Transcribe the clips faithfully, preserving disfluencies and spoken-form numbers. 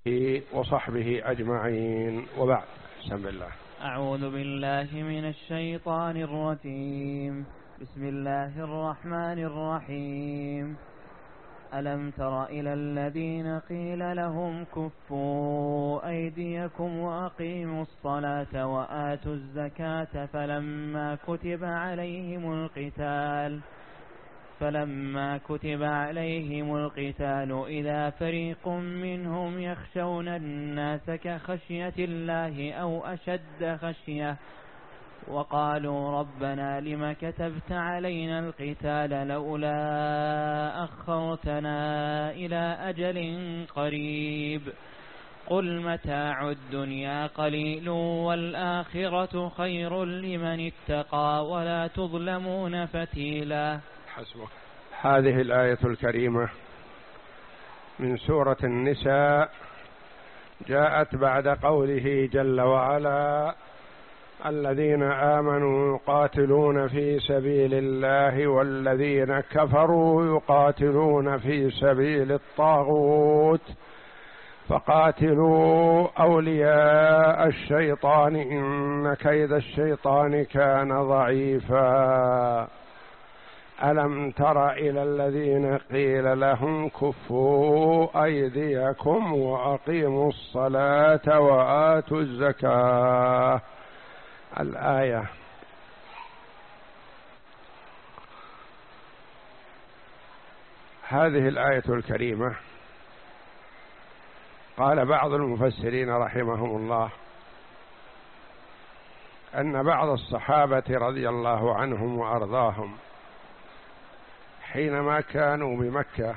وصحبه أجمعين، وبعد. بسم الله. أعوذ بالله من الشيطان الرجيم. بسم الله الرحمن الرحيم. ألم تر إلى الذين قيل لهم كفوا أيديكم وأقيموا الصلاة وآتوا الزكاة فلما كتب عليهم القتال فلما كتب عليهم القتال إذا فريق منهم يخشون الناس كخشية الله أو أشد خشية وقالوا ربنا لم كتبت علينا القتال لولا أخرتنا إلى أجل قريب قل متاع الدنيا قليل والآخرة خير لمن اتقى ولا تظلمون فتيلا. حسبك. هذه الآية الكريمة من سورة النساء جاءت بعد قوله جل وعلا: الذين آمنوا يقاتلون في سبيل الله والذين كفروا يقاتلون في سبيل الطاغوت فقاتلوا أولياء الشيطان إن كيد الشيطان كان ضعيفا. ألم تر إلى الذين قيل لهم كفوا أيديكم وأقيموا الصلاة وآتوا الزكاة. الآية. هذه الآية الكريمة قال بعض المفسرين رحمهم الله أن بعض الصحابة رضي الله عنهم وأرضاهم حينما كانوا بمكة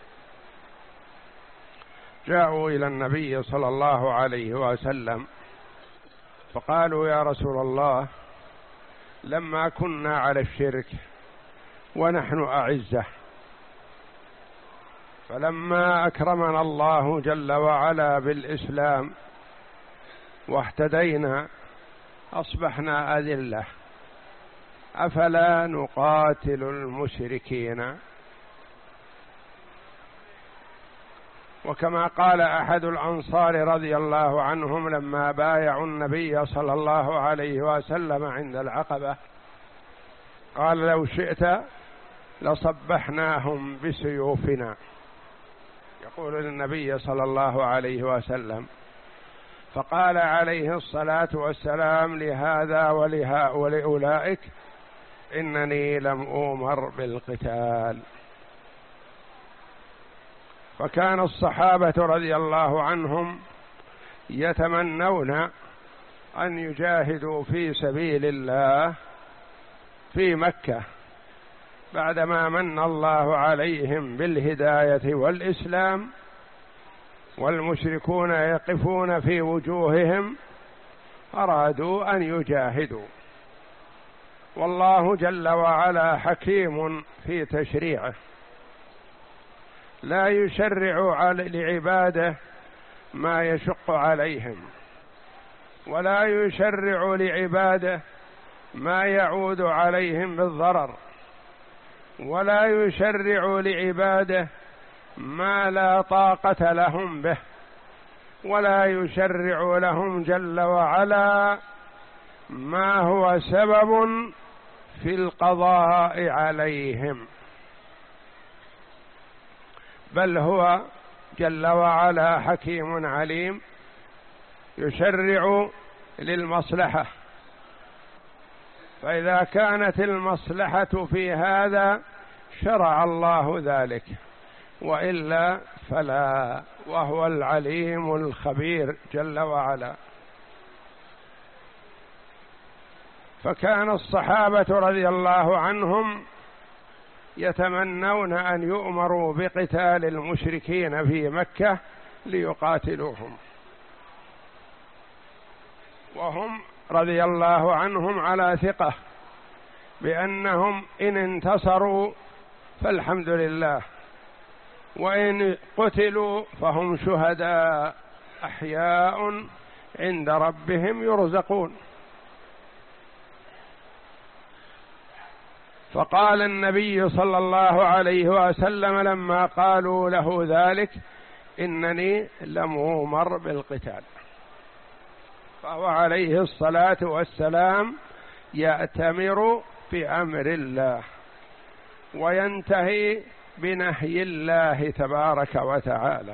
جاءوا إلى النبي صلى الله عليه وسلم فقالوا: يا رسول الله، لما كنا على الشرك ونحن أعزة، فلما أكرمنا الله جل وعلا بالإسلام واهتدينا أصبحنا أذلة، أفلا نقاتل المشركين؟ وكما قال أحد الأنصار رضي الله عنهم لما بايعوا النبي صلى الله عليه وسلم عند العقبة قال: لو شئت لصبحناهم بسيوفنا، يقول للنبي صلى الله عليه وسلم. فقال عليه الصلاة والسلام لهذا ولها ولأولئك: إنني لم أؤمر بالقتال. فكان الصحابة رضي الله عنهم يتمنون أن يجاهدوا في سبيل الله في مكة بعدما من الله عليهم بالهداية والإسلام، والمشركون يقفون في وجوههم، أرادوا أن يجاهدوا. والله جل وعلا حكيم في تشريعه، لا يشرع لعباده ما يشق عليهم، ولا يشرع لعباده ما يعود عليهم بالضرر، ولا يشرع لعباده ما لا طاقة لهم به، ولا يشرع لهم جل وعلا ما هو سبب في القضاء عليهم، بل هو جل وعلا حكيم عليم يشرع للمصلحة. فإذا كانت المصلحة في هذا شرع الله ذلك، وإلا فلا، وهو العليم الخبير جل وعلا. فكان الصحابة رضي الله عنهم يتمنون أن يؤمروا بقتال المشركين في مكة ليقاتلوهم، وهم رضي الله عنهم على ثقة بأنهم إن انتصروا فالحمد لله، وإن قتلوا فهم شهداء أحياء عند ربهم يرزقون. فقال النبي صلى الله عليه وسلم لما قالوا له ذلك: إنني لم أؤمر بالقتال. فهو عليه الصلاة والسلام يأتمر بأمر الله وينتهي بنهي الله تبارك وتعالى.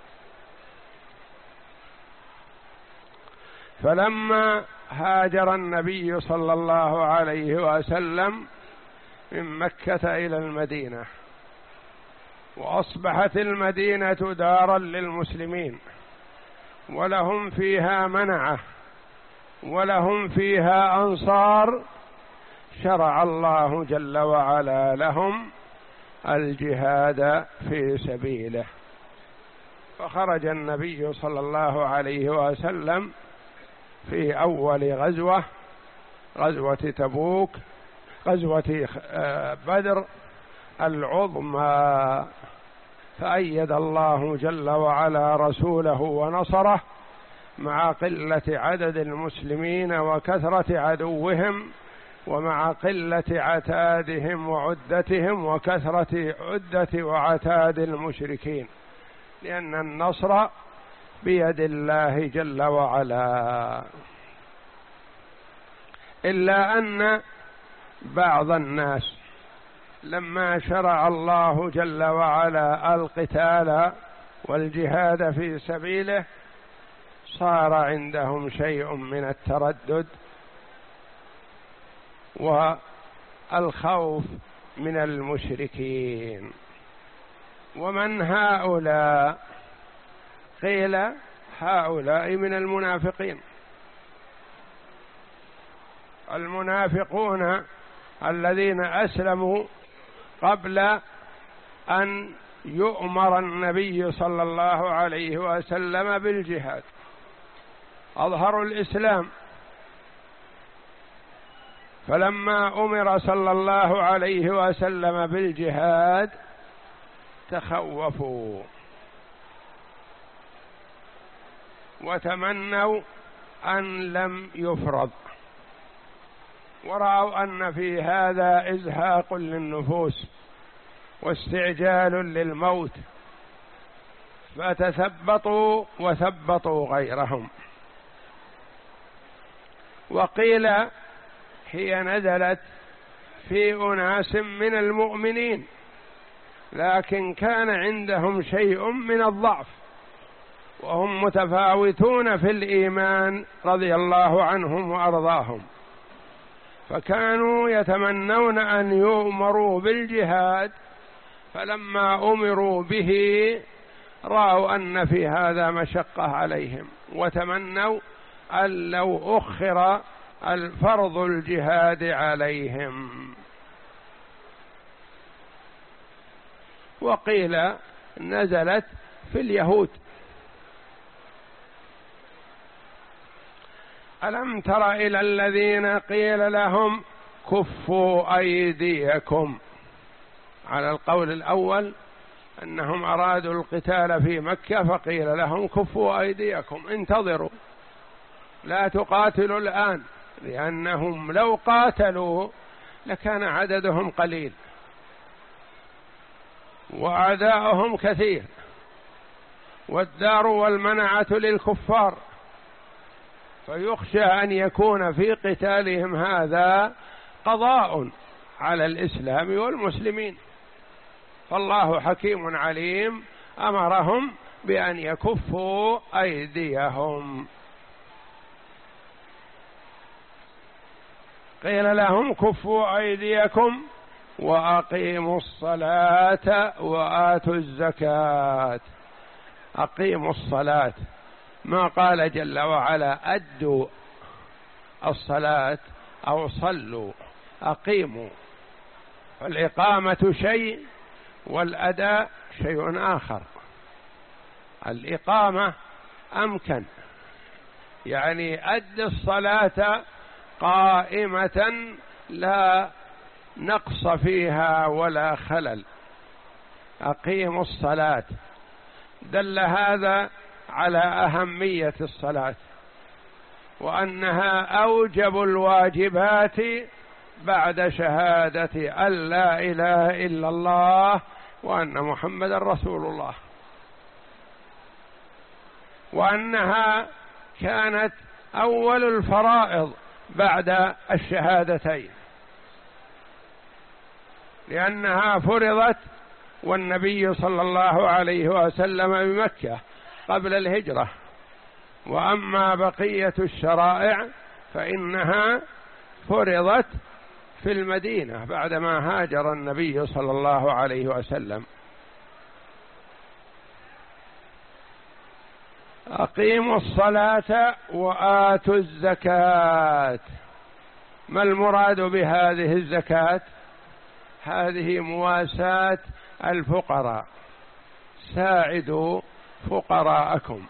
فلما هاجر النبي صلى الله عليه وسلم من مكة إلى المدينة وأصبحت المدينة دارا للمسلمين ولهم فيها منعة ولهم فيها أنصار، شرع الله جل وعلا لهم الجهاد في سبيله. فخرج النبي صلى الله عليه وسلم في أول غزوة، غزوة تبوك، غزوة بدر العظمى، فأيد الله جل وعلا رسوله ونصره مع قلة عدد المسلمين وكثرة عدوهم، ومع قلة عتادهم وعدتهم وكثرة عدة وعتاد المشركين، لأن النصر بيد الله جل وعلا. إلا أن بعض الناس لما شرع الله جل وعلا القتال والجهاد في سبيله صار عندهم شيء من التردد والخوف من المشركين. ومن هؤلاء؟ قيل هؤلاء من المنافقين. المنافقون الذين أسلموا قبل أن يؤمر النبي صلى الله عليه وسلم بالجهاد، أظهروا الإسلام، فلما أمر صلى الله عليه وسلم بالجهاد تخوفوا وتمنوا أن لم يفرض، ورأوا أن في هذا إزهاق للنفوس واستعجال للموت، فتثبطوا وثبطوا غيرهم. وقيل هي نزلت في أناس من المؤمنين لكن كان عندهم شيء من الضعف وهم متفاوتون في الإيمان رضي الله عنهم وأرضاهم، فكانوا يتمنون أن يؤمروا بالجهاد، فلما أمروا به رأوا أن في هذا مشقة عليهم وتمنوا أن لو أخر الفرض الجهاد عليهم. وقيل نزلت في اليهود. ألم تر إلى الذين قيل لهم كفوا أيديكم؟ على القول الأول أنهم أرادوا القتال في مكة فقيل لهم كفوا أيديكم، انتظروا لا تقاتلوا الآن، لأنهم لو قاتلوا لكان عددهم قليل وأعداؤهم كثير، والدار والمنعة للكفار، فيخشى أن يكون في قتالهم هذا قضاء على الإسلام والمسلمين. فالله حكيم عليم أمرهم بأن يكفوا أيديهم. قيل لهم كفوا أيديكم وأقيموا الصلاة وآتوا الزكاة. أقيموا الصلاة، ما قال جل وعلا أدوا الصلاة أو صلوا، أقيموا. فالإقامة شيء والأداء شيء آخر. الإقامة أمكن، يعني أد الصلاة قائمة لا نقص فيها ولا خلل. أقيموا الصلاة، دل هذا على أهمية الصلاة وأنها أوجب الواجبات بعد شهادة أن لا إله إلا الله وأن محمد رسول الله. وأنها كانت أول الفرائض بعد الشهادتين، لأنها فرضت والنبي صلى الله عليه وسلم بمكة قبل الهجرة، وأما بقية الشرائع فإنها فرضت في المدينة بعدما هاجر النبي صلى الله عليه وسلم. أقيموا الصلاة وآتوا الزكاة. ما المراد بهذه الزكاة؟ هذه مواساة الفقراء، ساعدوا فقراءكم،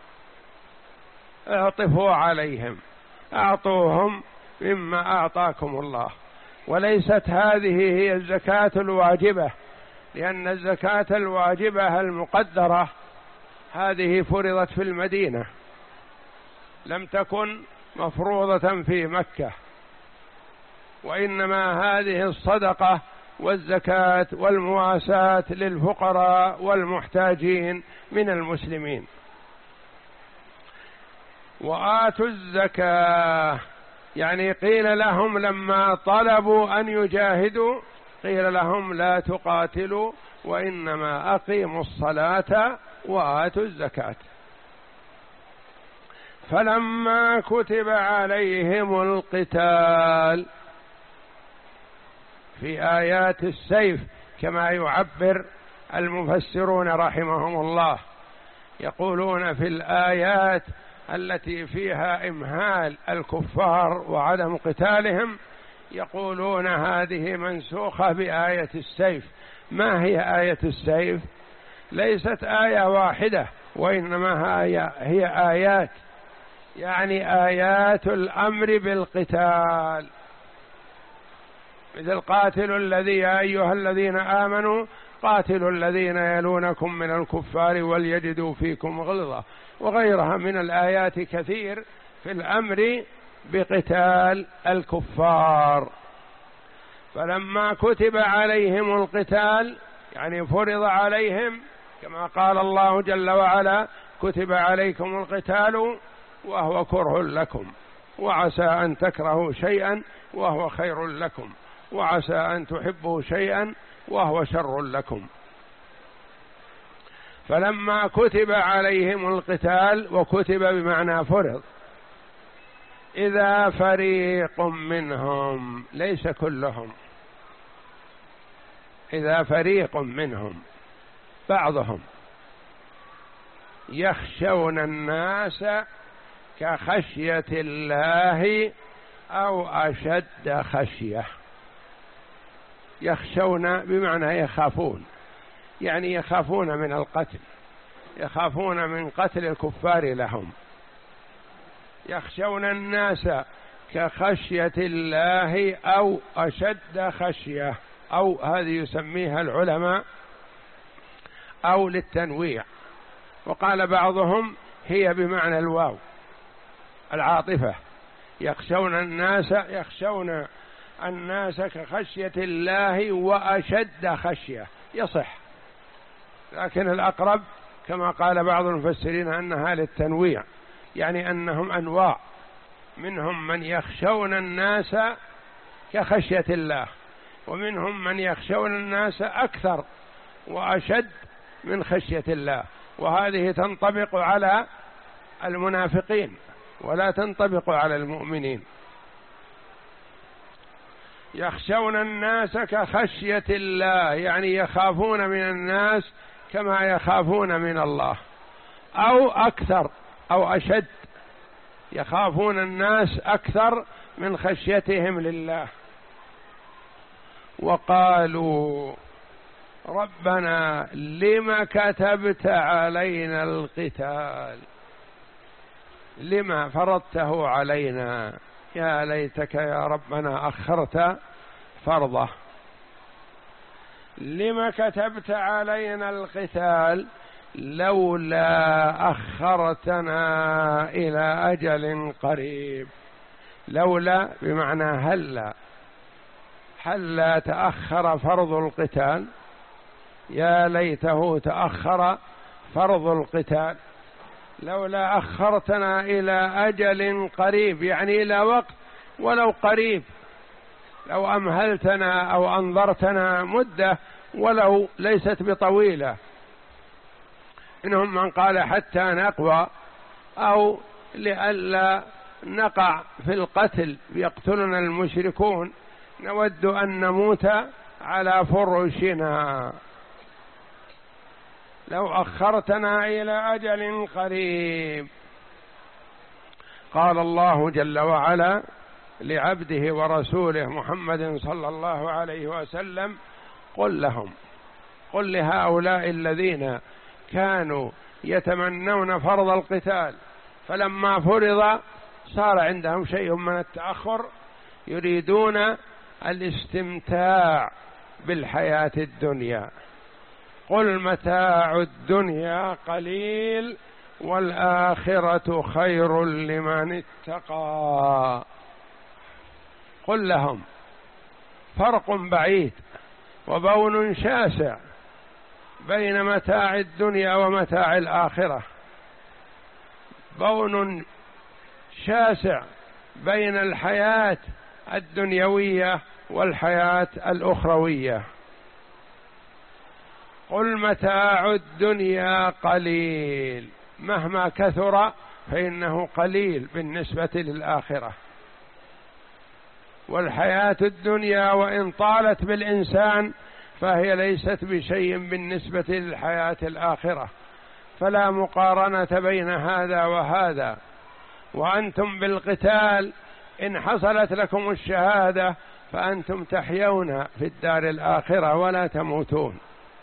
اعطفوا عليهم، أعطوهم مما أعطاكم الله. وليست هذه هي الزكاة الواجبة، لأن الزكاة الواجبة المقدرة هذه فرضت في المدينة، لم تكن مفروضة في مكة، وإنما هذه الصدقة والزكاة والمواساة للفقراء والمحتاجين من المسلمين. وآتوا الزكاة يعني قيل لهم لما طلبوا أن يجاهدوا قيل لهم لا تقاتلوا، وإنما أقيموا الصلاة وآتوا الزكاة. فلما كتب عليهم القتال في آيات السيف كما يعبر المفسرون رحمهم الله، يقولون في الآيات التي فيها إمهال الكفار وعدم قتالهم يقولون هذه منسوخة بآية السيف. ما هي آية السيف؟ ليست آية واحدة، وإنما هي, هي آيات، يعني آيات الأمر بالقتال، مثل قاتلوا الذي يا أيها الذين آمنوا قاتلوا الذين يلونكم من الكفار وليجدوا فيكم غلظة، وغيرها من الآيات كثير في الأمر بقتال الكفار. فلما كتب عليهم القتال يعني فرض عليهم، كما قال الله جل وعلا كتب عليكم القتال وهو كره لكم، وعسى أن تكرهوا شيئا وهو خير لكم، وعسى أن تحبوا شيئا وهو شر لكم. فلما كتب عليهم القتال، وكتب بمعنى فرض، إذا فريق منهم، ليس كلهم، إذا فريق منهم بعضهم يخشون الناس كخشية الله أو أشد خشية. يخشون بمعنى يخافون، يعني يخافون من القتل، يخافون من قتل الكفار لهم. يخشون الناس كخشية الله أو أشد خشية، أو هذه يسميها العلماء أو للتنويع. وقال بعضهم هي بمعنى الواو العاطفة، يخشون الناس يخشون الناس كخشية الله وأشد خشية، يصح، لكن الأقرب كما قال بعض المفسرين أنها للتنويع، يعني أنهم أنواع، منهم من يخشون الناس كخشية الله، ومنهم من يخشون الناس أكثر وأشد من خشية الله، وهذه تنطبق على المنافقين ولا تنطبق على المؤمنين. يخشون الناس كخشية الله يعني يخافون من الناس كما يخافون من الله، أو أكثر أو أشد، يخافون الناس أكثر من خشيتهم لله. وقالوا ربنا لما كتبت علينا القتال، لما فرضته علينا، يا ليتك يا ربنا أخرت فرضه. لما كتبت علينا القتال لولا أخرتنا إلى أجل قريب. لولا بمعنى هلا، هلا تأخر فرض القتال، يا ليته تأخر فرض القتال. لولا أخرتنا إلى أجل قريب، يعني إلى وقت ولو قريب، لو أمهلتنا أو أنظرتنا مدة ولو ليست بطويلة. منهم من قال حتى نقوى، أو لئلا نقع في القتل يقتلنا المشركون نود أن نموت على فرشنا، لو أخرتنا إلى أجل قريب. قال الله جل وعلا لعبده ورسوله محمد صلى الله عليه وسلم: قل لهم، قل لهؤلاء الذين كانوا يتمنون فرض القتال فلما فرض صار عندهم شيء من التأخر، يريدون الاستمتاع بالحياة الدنيا. قل متاع الدنيا قليل والآخرة خير لمن اتقى. قل لهم، فرق بعيد وبون شاسع بين متاع الدنيا ومتاع الآخرة، بون شاسع بين الحياة الدنيوية والحياة الأخروية. قل متاع الدنيا قليل، مهما كثر فإنه قليل بالنسبة للآخرة، والحياة الدنيا وإن طالت بالإنسان فهي ليست بشيء بالنسبة للحياة الآخرة، فلا مقارنة بين هذا وهذا. وأنتم بالقتال إن حصلت لكم الشهادة فأنتم تحيون في الدار الآخرة ولا تموتون،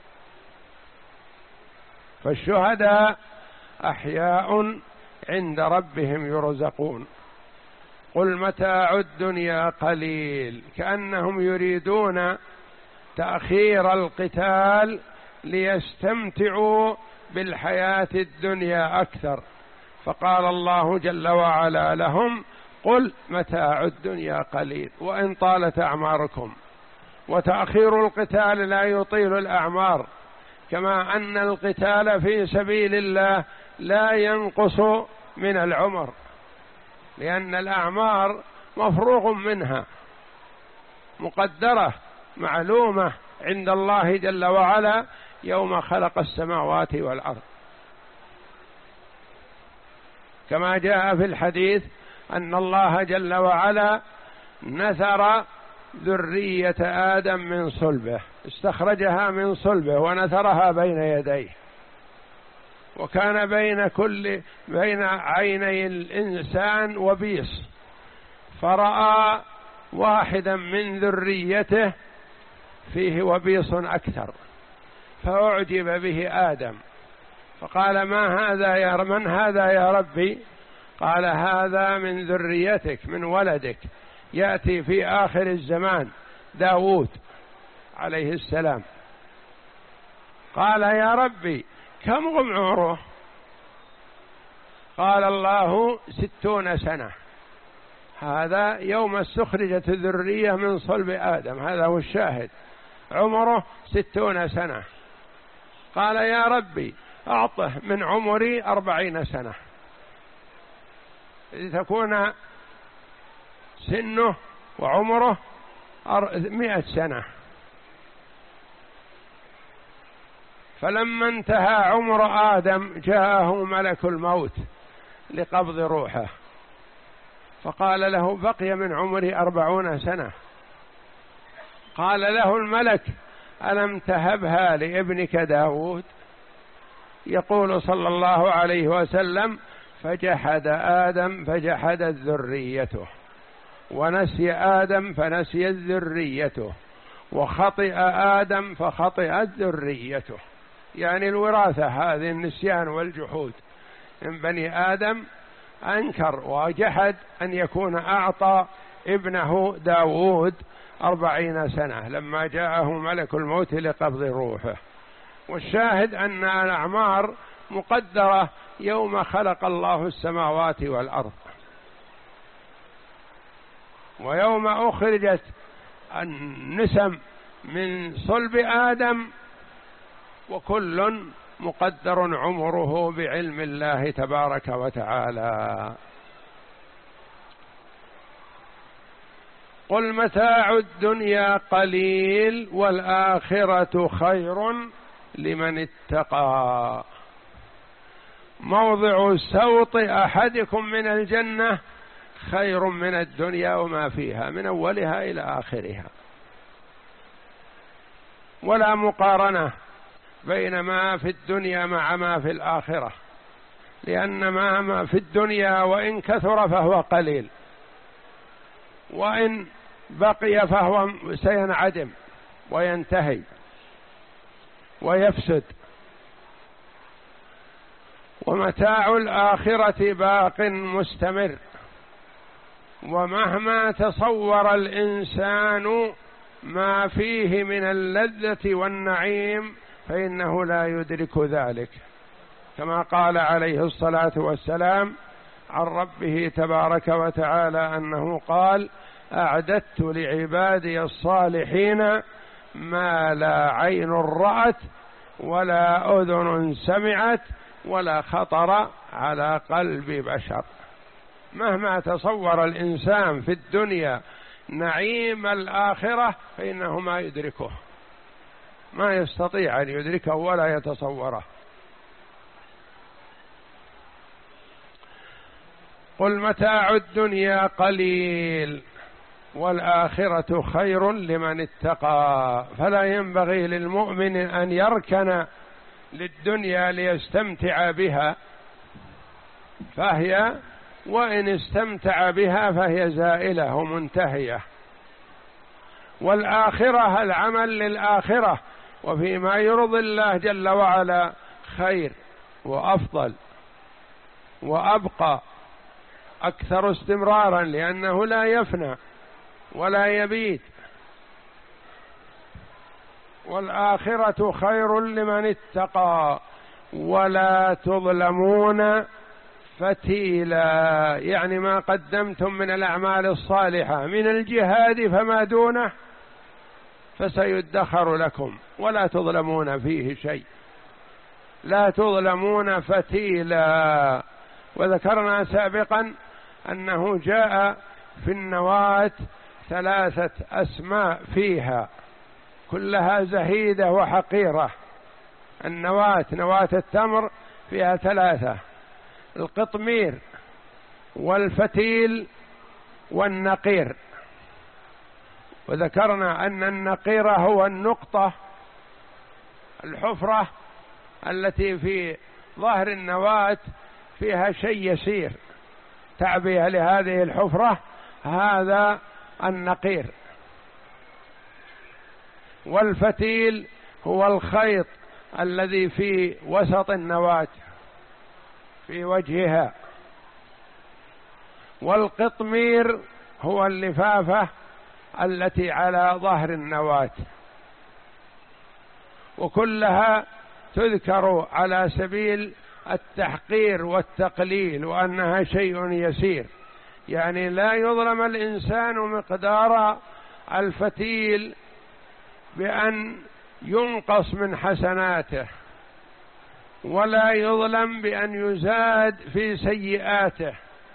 فالشهداء أحياء عند ربهم يرزقون. قل متاع الدنيا قليل، كأنهم يريدون تأخير القتال ليستمتعوا بالحياة الدنيا أكثر، فقال الله جل وعلا لهم: قل متاع الدنيا قليل وإن طالت أعماركم. وتأخير القتال لا يطيل الأعمار، كما أن القتال في سبيل الله لا ينقص من العمر، لأن الأعمار مفروغ منها، مقدرة معلومة عند الله جل وعلا يوم خلق السماوات والأرض، كما جاء في الحديث أن الله جل وعلا نثر ذرية آدم من صلبه، استخرجها من صلبه ونثرها بين يديه، وكان بين كل بين عيني الإنسان وبيص، فرأى واحدا من ذريته فيه وبيص أكثر فأعجب به آدم، فقال: ما هذا يا من هذا يا ربي؟ قال: هذا من ذريتك، من ولدك، يأتي في آخر الزمان داود عليه السلام. قال: يا ربي كم عمره؟ قال الله: ستون سنة. هذا يوم استخرجت الذرية من صلب آدم، هذا هو الشاهد، عمره ستون سنة. قال: يا ربي أعطه من عمري أربعين سنة لتكون سنه وعمره مئة سنة. فلما انتهى عمر آدم جاءه ملك الموت لقبض روحه، فقال له: بقي من عمري أربعون سنة. قال له الملك: ألم تهبها لابنك داود؟ يقول صلى الله عليه وسلم: فجحد آدم فجحدت ذريته، ونسي آدم فنسيت ذريته، وخطئ آدم فخطئت ذريته. يعني الوراثة هذه النسيان والجحود من بني آدم، أنكر وجحد أن يكون أعطى ابنه داود أربعين سنة لما جاءه ملك الموت لقبض روحه. والشاهد أن الأعمار مقدرة يوم خلق الله السماوات والأرض، ويوم أخرجت النسم من صلب آدم وكل مقدر عمره بعلم الله تبارك وتعالى. قل متاع الدنيا قليل والآخرة خير لمن اتقى. موضع سوط أحدكم من الجنة خير من الدنيا وما فيها من أولها إلى آخرها، ولا مقارنة بين ما في الدنيا مع ما في الآخرة، لأن ما في الدنيا وإن كثر فهو قليل، وإن بقي فهو سينعدم وينتهي ويفسد، ومتاع الآخرة باق مستمر. ومهما تصور الإنسان ما فيه من اللذة والنعيم فإنه لا يدرك ذلك، كما قال عليه الصلاة والسلام عن ربه تبارك وتعالى أنه قال: أعددت لعبادي الصالحين ما لا عين رأت ولا أذن سمعت ولا خطر على قلب بشر. مهما تصور الإنسان في الدنيا نعيم الآخرة فإنه ما يدركه، ما يستطيع أن يدركه ولا يتصوره. قل متاع الدنيا قليل والآخرة خير لمن اتقى. فلا ينبغي للمؤمن أن يركن للدنيا ليستمتع بها، فهي وإن استمتع بها فهي زائلة ومنتهية. والآخرة العمل للآخرة وفيما يرضي الله جل وعلا خير وأفضل وأبقى أكثر استمرارا، لأنه لا يفنى ولا يبيد. والآخرة خير لمن اتقى ولا تظلمون فتيلا، يعني ما قدمتم من الأعمال الصالحة من الجهاد فما دونه فسيدخر لكم ولا تظلمون فيه شيء، لا تظلمون فتيلا. وذكرنا سابقا أنه جاء في النواة ثلاثة أسماء فيها كلها زهيدة وحقيرة. النواة نواة التمر فيها ثلاثة: القطمير والفتيل والنقير. وذكرنا أن النقير هو النقطة الحفرة التي في ظهر النواة فيها شيء يسير تعبئة لهذه الحفرة، هذا النقير. والفتيل هو الخيط الذي في وسط النواة في وجهها. والقطمير هو اللفافة التي على ظهر النواة. وكلها تذكر على سبيل التحقير والتقليل وأنها شيء يسير، يعني لا يظلم الإنسان مقدار الفتيل بأن ينقص من حسناته، ولا يظلم بأن يزاد في سيئاته،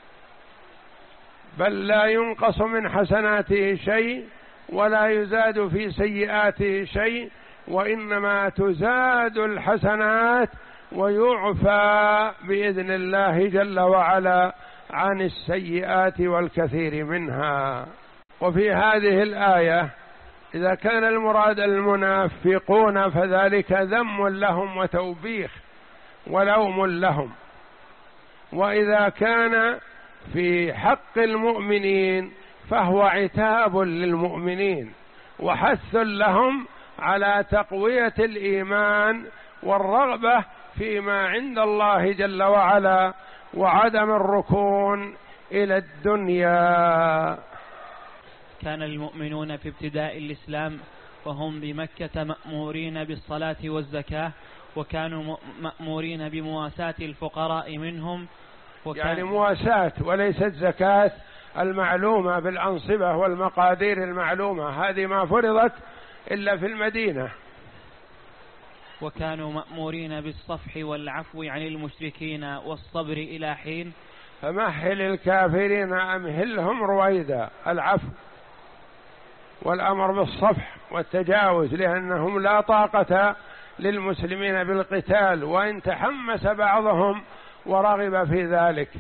بل لا ينقص من حسناته شيء ولا يزاد في سيئاته شيء، وإنما تزاد الحسنات ويعفى بإذن الله جل وعلا عن السيئات والكثير منها. وفي هذه الآية إذا كان المراد المنافقون فذلك ذم لهم وتوبيخ ولوم لهم، وإذا كان في حق المؤمنين فهو عتاب للمؤمنين وحث لهم على تقوية الإيمان والرغبة فيما عند الله جل وعلا وعدم الركون إلى الدنيا. كان المؤمنون في ابتداء الإسلام وهم بمكة مأمورين بالصلاة والزكاة، وكانوا مأمورين بمواساة الفقراء منهم، وكان يعني مواساة وليست زكاة المعلومة بالأنصبة والمقادير المعلومة، هذه ما فرضت إلا في المدينة. وكانوا مأمورين بالصفح والعفو عن المشركين والصبر إلى حين. فمهل الكافرين أمهلهم رويدا، العفو والأمر بالصفح والتجاوز، لأنهم لا طاقة للمسلمين بالقتال، وإن تحمس بعضهم ورغب في ذلك.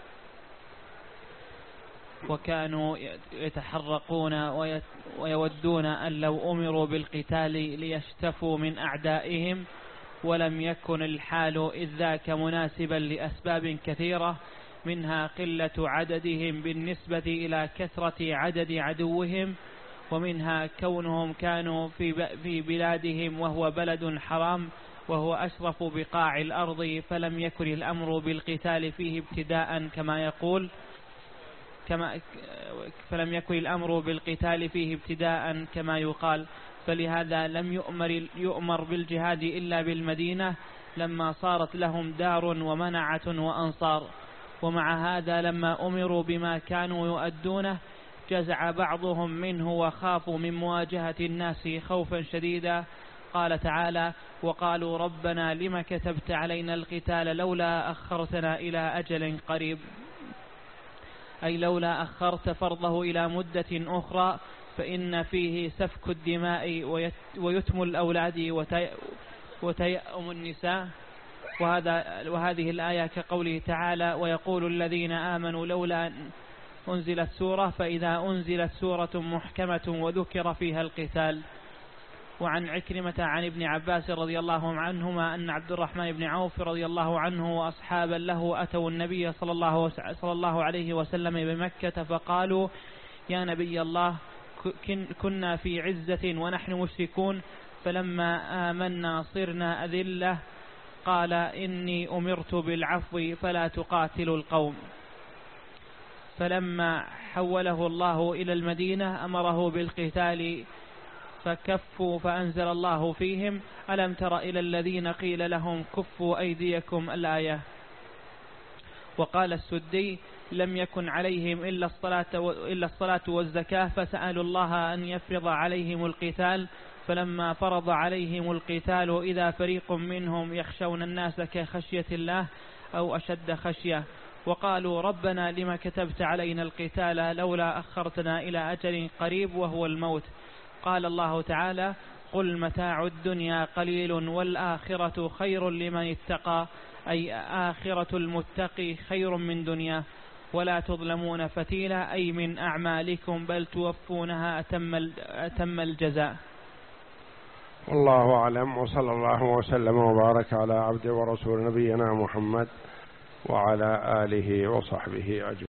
وكانوا يتحرقون ويودون أن لو أمروا بالقتال ليشتفوا من أعدائهم، ولم يكن الحال إذ ذاك مناسبا لأسباب كثيرة، منها قلة عددهم بالنسبة إلى كثرة عدد عدوهم، ومنها كونهم كانوا في بلادهم وهو بلد حرام وهو أشرف بقاع الأرض، فلم يكن الأمر بالقتال فيه ابتداء كما يقول كما فلم يكن الأمر بالقتال فيه ابتداء كما يقال، فلهذا لم يؤمر, يؤمر بالجهاد إلا بالمدينة لما صارت لهم دار ومنعة وأنصار. ومع هذا لما أمروا بما كانوا يؤدونه جزع بعضهم منه وخافوا من مواجهة الناس خوفا شديدا. قال تعالى: وقالوا ربنا لما كتبت علينا القتال لولا أخرتنا إلى أجل قريب، أي لولا أخرت فرضه إلى مدة أخرى فإن فيه سفك الدماء ويتم الأولاد وتيأم النساء. وهذا وهذه الآية كقوله تعالى: ويقول الذين آمنوا لولا أنزلت سورة، فإذا أنزلت سورة محكمة وذكر فيها القتال. وعن عكرمة عن ابن عباس رضي الله عنهما أن عبد الرحمن بن عوف رضي الله عنه وأصحابا له أتوا النبي صلى الله, صلى الله عليه وسلم بمكة فقالوا: يا نبي الله، كنا في عزة ونحن مشركون، فلما آمنا صرنا أذلة. قال: إني أمرت بالعفو فلا تقاتلوا القوم. فلما حوله الله إلى المدينة أمره بالقتال فكفوا، فأنزل الله فيهم: ألم تر إلى الذين قيل لهم كفوا أيديكم، الآية. وقال السدي: لم يكن عليهم إلا الصلاة, إلا الصلاة والزكاة، فسألوا الله أن يفرض عليهم القتال، فلما فرض عليهم القتال إذا فريق منهم يخشون الناس كخشية الله أو أشد خشية، وقالوا ربنا لما كتبت علينا القتال لولا أخرتنا إلى أجل قريب وهو الموت. قال الله تعالى: قل متاع الدنيا قليل والآخرة خير لمن اتقى، أي آخرة المتقي خير من دنيا، ولا تظلمون فتيلا، أي من أعمالكم بل توفونها أتم, أتم الجزاء. والله أعلم، وصلى الله وسلم وبارك على عبد ورسول نبينا محمد وعلى آله وصحبه أجمعين.